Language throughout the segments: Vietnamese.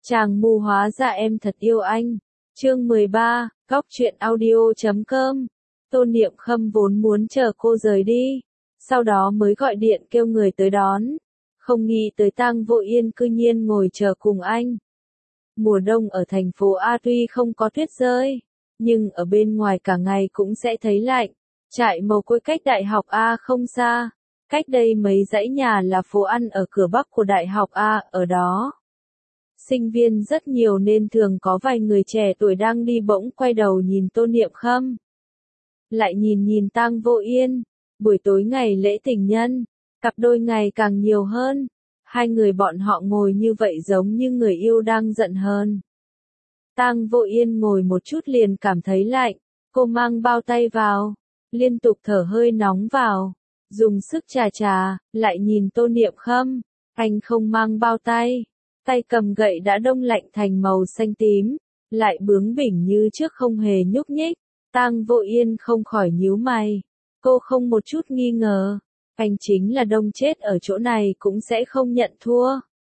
Chàng mù hóa ra em thật yêu anh. Chương 13, Góc truyện audio.com. Tô Niệm Khâm vốn muốn chờ cô rời đi, sau đó mới gọi điện kêu người tới đón. Không nghĩ tới Tang Vô Yên cư nhiên ngồi chờ cùng anh. Mùa đông ở thành phố A tuy không có tuyết rơi, nhưng ở bên ngoài cả ngày cũng sẽ thấy lạnh. Trại Mầu Côi cách Đại học A không xa. Cách đây mấy dãy nhà là phố ăn ở cửa bắc của Đại học A, ở đó sinh viên rất nhiều nên thường có vài người trẻ tuổi đang đi bỗng quay đầu nhìn Tô Niệm Khâm. Lại nhìn Tang Vô Yên. Buổi tối ngày lễ tình nhân, cặp đôi ngày càng nhiều hơn. Hai người bọn họ ngồi như vậy giống như người yêu đang giận hờn. Tang Vô Yên ngồi một chút liền cảm thấy lạnh, cô mang bao tay vào, liên tục thở hơi nóng vào, dùng sức chà, lại nhìn Tô Niệm Khâm, anh không mang bao tay. Tay cầm gậy đã đông lạnh thành màu xanh tím, lại bướng bỉnh như trước không hề nhúc nhích. Tang Vô Yên không khỏi nhíu mày, cô không một chút nghi ngờ, anh chính là đông chết ở chỗ này cũng sẽ không nhận thua.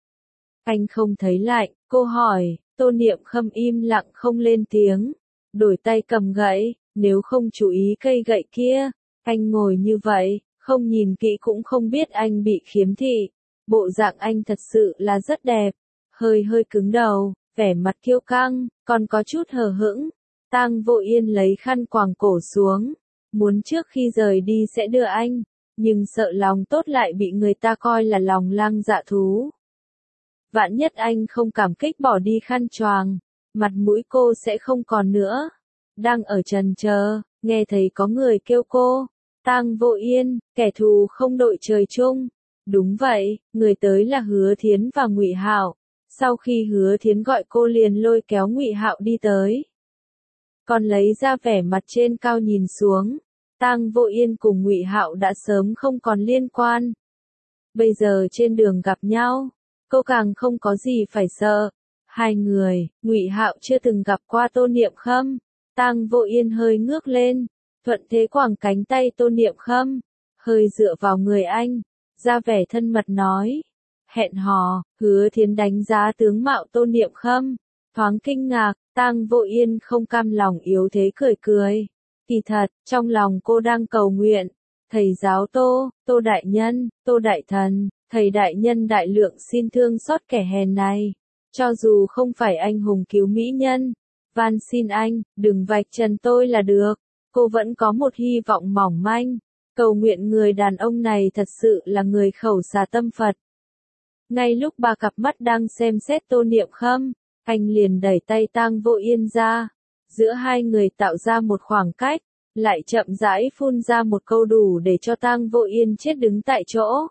Anh không thấy lạnh, cô hỏi. Tô Niệm Khâm im lặng không lên tiếng, đổi tay cầm gậy, nếu không chú ý cây gậy kia, anh ngồi như vậy, không nhìn kỹ cũng không biết anh bị khiếm thị. Bộ dạng anh thật sự là rất đẹp, hơi cứng đầu, vẻ mặt kiêu căng, còn có chút hờ hững. Tang Vô Yên lấy khăn quàng cổ xuống, muốn trước khi rời đi sẽ đưa anh, nhưng sợ lòng tốt lại bị người ta coi là lòng lang dạ thú. Vạn nhất anh không cảm kích bỏ đi khăn choàng, mặt mũi cô sẽ không còn nữa. Đang ở chần chờ, nghe thấy có người kêu cô. Tang Vô Yên, kẻ thù không đội trời chung. Đúng vậy, người tới là Hứa Thiến và Ngụy Hạo. Sau khi Hứa Thiến gọi cô liền lôi kéo Ngụy Hạo đi tới. Còn lấy ra vẻ mặt trên cao nhìn xuống. Tang Vô Yên cùng Ngụy Hạo đã sớm không còn liên quan. Bây giờ trên đường gặp nhau, cô càng không có gì phải sợ. Hai người, Ngụy Hạo chưa từng gặp qua Tô Niệm Khâm. Tang Vô Yên hơi ngước lên, thuận thế quàng cánh tay Tô Niệm Khâm, hơi dựa vào người anh, ra vẻ thân mật nói. Hẹn hò. Hứa Thiến đánh giá tướng mạo Tô Niệm Khâm, thoáng kinh ngạc. Tang Vô Yên không cam lòng yếu thế cười. Kỳ thật, trong lòng cô đang cầu nguyện. Thầy giáo Tô Đại Nhân, Tô Đại Thần, thầy Đại Nhân đại lượng xin thương xót kẻ hèn này. Cho dù không phải anh hùng cứu mỹ nhân, van xin anh, đừng vạch trần tôi là được. Cô vẫn có một hy vọng mỏng manh, cầu nguyện người đàn ông này thật sự là người khẩu xà tâm Phật. Ngay lúc ba cặp mắt đang xem xét Tô Niệm Khâm, anh liền đẩy tay Tang Vô Yên ra. Giữa hai người tạo ra một khoảng cách, lại chậm rãi phun ra một câu đủ để cho Tang Vô Yên chết đứng tại chỗ.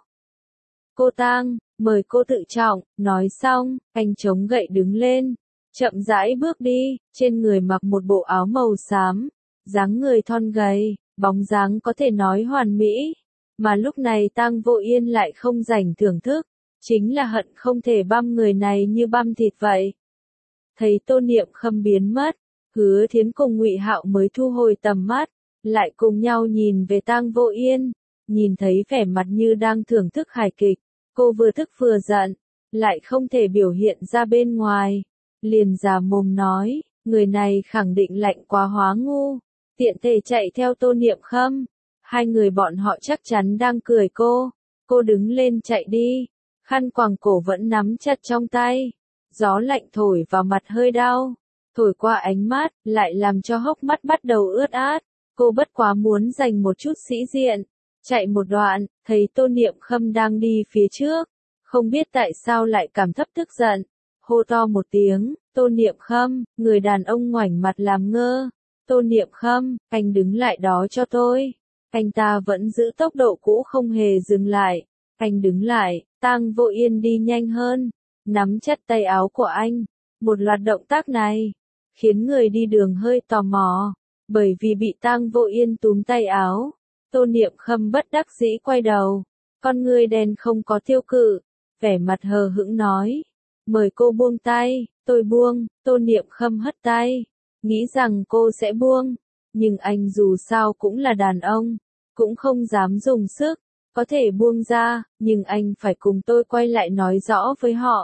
Cô Tang, mời cô tự trọng. Nói xong, anh chống gậy đứng lên, chậm rãi bước đi, trên người mặc một bộ áo màu xám, dáng người thon gầy, bóng dáng có thể nói hoàn mỹ. Mà lúc này Tang Vô Yên lại không rảnh thưởng thức, chính là hận không thể băm người này như băm thịt vậy. Thấy Tô Niệm Khâm biến mất, Hứa Thiến cùng Ngụy Hạo mới thu hồi tầm mắt, lại cùng nhau nhìn về Tang Vô Yên, nhìn thấy vẻ mặt như đang thưởng thức hài kịch, cô vừa tức vừa giận, lại không thể biểu hiện ra bên ngoài, liền già mồm nói, người này khẳng định lạnh quá hóa ngu, tiện thể chạy theo Tô Niệm Khâm. Hai người bọn họ chắc chắn đang cười cô đứng lên chạy đi, khăn quàng cổ vẫn nắm chặt trong tay. Gió lạnh thổi vào mặt hơi đau, thổi qua ánh mắt, lại làm cho hốc mắt bắt đầu ướt át. Cô bất quá muốn giành một chút sĩ diện, chạy một đoạn, thấy Tô Niệm Khâm đang đi phía trước, không biết tại sao lại cảm thấp tức giận, hô to một tiếng, Tô Niệm Khâm. Người đàn ông ngoảnh mặt làm ngơ. Tô Niệm Khâm, anh đứng lại đó cho tôi. Anh ta vẫn giữ tốc độ cũ không hề dừng lại. Anh đứng lại. Tang Vô Yên đi nhanh hơn, nắm chặt tay áo của anh. Một loạt động tác này khiến người đi đường hơi tò mò, bởi vì bị Tang Vô Yên túm tay áo. Tô Niệm Khâm bất đắc dĩ quay đầu, con người đen không có tiêu cự, vẻ mặt hờ hững nói, mời cô buông tay. Tôi buông. Tô Niệm Khâm hất tay, nghĩ rằng cô sẽ buông, nhưng anh dù sao cũng là đàn ông, cũng không dám dùng sức. Có thể buông ra, nhưng anh phải cùng tôi quay lại nói rõ với họ.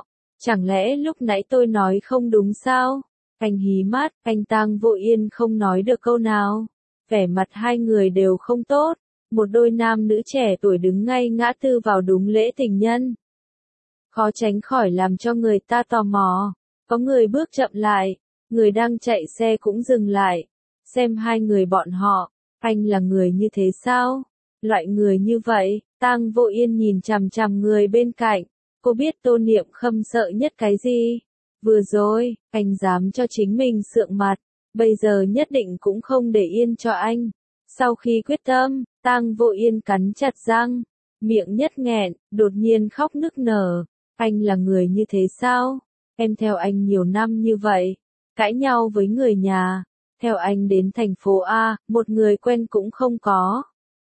Chẳng lẽ lúc nãy tôi nói không đúng sao? Anh hí mắt, anh Tang Vô Yên không nói được câu nào. Vẻ mặt hai người đều không tốt. Một đôi nam nữ trẻ tuổi đứng ngay ngã tư vào đúng lễ tình nhân. Khó tránh khỏi làm cho người ta tò mò. Có người bước chậm lại, người đang chạy xe cũng dừng lại. Xem hai người bọn họ, anh là người như thế sao? Loại người như vậy, Tang Vô Yên nhìn chằm chằm người bên cạnh. Cô biết Tô Niệm Khâm sợ nhất cái gì? Vừa rồi, anh dám cho chính mình sượng mặt, bây giờ nhất định cũng không để yên cho anh. Sau khi quyết tâm, Tang Vô Yên cắn chặt răng, miệng nhất nghẹn, đột nhiên khóc nức nở. Anh là người như thế sao? Em theo anh nhiều năm như vậy, cãi nhau với người nhà, theo anh đến thành phố A, một người quen cũng không có.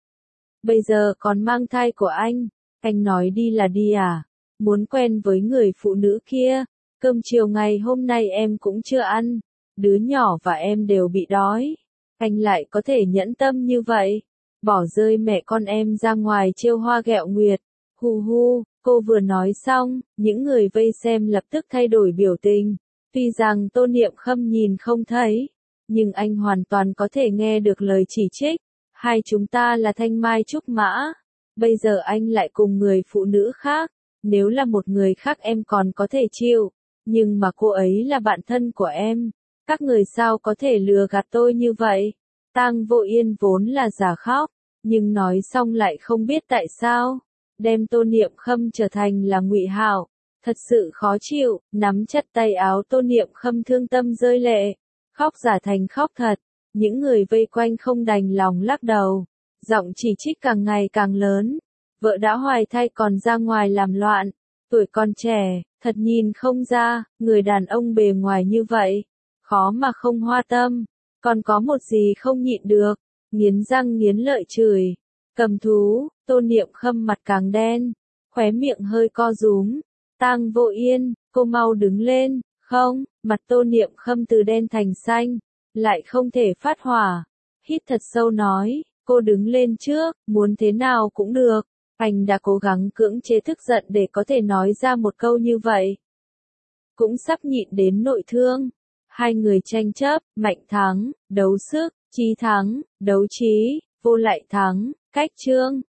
Bây giờ còn mang thai của anh nói đi là đi à? Muốn quen với người phụ nữ kia, cơm chiều ngày hôm nay em cũng chưa ăn, đứa nhỏ và em đều bị đói. Anh lại có thể nhẫn tâm như vậy, bỏ rơi mẹ con em ra ngoài trêu hoa ghẹo nguyệt. Hu hu, cô vừa nói xong, những người vây xem lập tức thay đổi biểu tình. Tuy rằng Tô Niệm Khâm nhìn không thấy, nhưng anh hoàn toàn có thể nghe được lời chỉ trích. Hai chúng ta là thanh mai trúc mã, bây giờ anh lại cùng người phụ nữ khác. Nếu là một người khác em còn có thể chịu, nhưng mà cô ấy là bạn thân của em. Các người sao có thể lừa gạt tôi như vậy? Tang Vô Yên vốn là giả khóc, nhưng nói xong lại không biết tại sao. Đem Tô Niệm Khâm trở thành là Ngụy Hạo. Thật sự khó chịu, nắm chặt tay áo Tô Niệm Khâm thương tâm rơi lệ. Khóc giả thành khóc thật. Những người vây quanh không đành lòng lắc đầu. Giọng chỉ trích càng ngày càng lớn. Vợ đã hoài thai còn ra ngoài làm loạn. Tuổi còn trẻ, thật nhìn không ra, người đàn ông bề ngoài như vậy. Khó mà không hoa tâm. Còn có một gì không nhịn được. Nghiến răng nghiến lợi chửi. Cầm thú, Tô Niệm Khâm mặt càng đen. Khóe miệng hơi co rúm. Tang Vô Yên, cô mau đứng lên. Không, mặt Tô Niệm Khâm từ đen thành xanh. Lại không thể phát hỏa. Hít thật sâu nói, cô đứng lên trước, muốn thế nào cũng được. Anh đã cố gắng cưỡng chế tức giận để có thể nói ra một câu như vậy. Cũng sắp nhịn đến nội thương. Hai người tranh chấp, mạnh thắng, đấu sức, trí thắng, đấu trí, vô lại thắng, cách chương.